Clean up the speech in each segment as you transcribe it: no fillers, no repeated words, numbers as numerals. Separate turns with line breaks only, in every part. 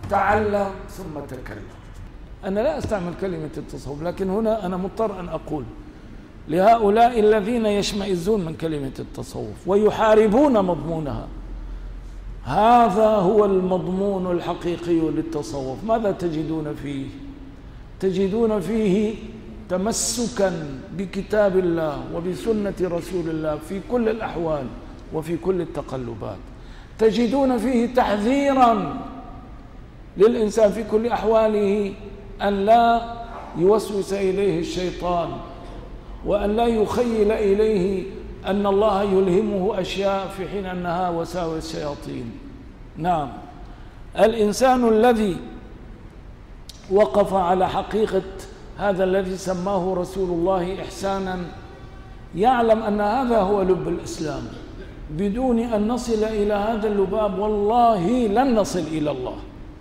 تعلم ثم تكلم. أنا لا أستعمل كلمة التصوف، لكن هنا أنا مضطر أن أقول لهؤلاء الذين يشمئزون من كلمة التصوف ويحاربون مضمونها، هذا هو المضمون الحقيقي للتصوف. ماذا تجدون فيه؟ تجدون فيه تمسكا بكتاب الله وبسنة رسول الله في كل الأحوال وفي كل التقلبات. تجدون فيه تحذيرا للإنسان في كل أحواله أن لا يوسوس إليه الشيطان، وأن لا يخيل إليه أن الله يلهمه أشياء في حين أنها وساوس شياطين. نعم، الإنسان الذي وقف على حقيقة هذا الذي سماه رسول الله إحسانا يعلم أن هذا هو لب الإسلام. بدون أن نصل إلى هذا اللباب والله لن نصل إلى الله.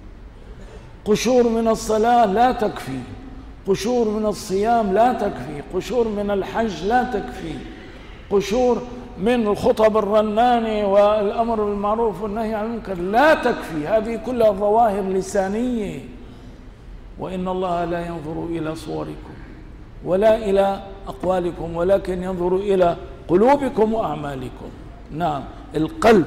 قشور من الصلاة لا تكفي، قشور من الصيام لا تكفي، قشور من الحج لا تكفي، قشور من الخطب الرنانة والأمر بالمعروف والنهي عن المنكر لا تكفي. هذه كلها ظواهر لسانية. وإن الله لا ينظر إلى صوركم ولا إلى أقوالكم ولكن ينظر إلى قلوبكم وأعمالكم. نعم، القلب.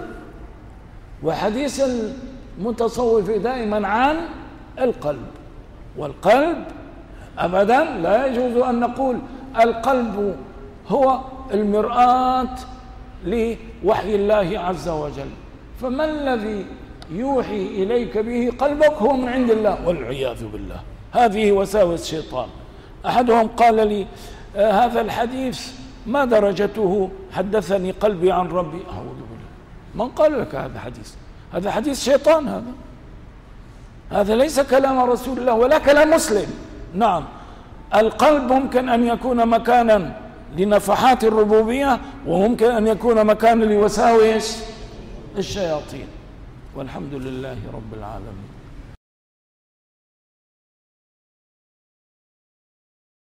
وحديث المتصوف دائما عن القلب، والقلب أبدا لا يجوز أن نقول القلب هو المرآة لوحي الله عز وجل. فما الذي يوحي إليك به قلبك هو من عند الله والعياذ بالله. هذه وساوس شيطان. أحدهم قال لي هذا الحديث ما درجته؟ حدثني قلبي عن ربي. أعوذ بالله، من قال لك هذا حديث؟ هذا حديث شيطان. هذا ليس كلام رسول الله ولا كلام مسلم. نعم، القلب ممكن أن يكون مكانا لنفحات الربوبية وممكن أن يكون مكانا لوساوس الشياطين. والحمد لله رب العالمين.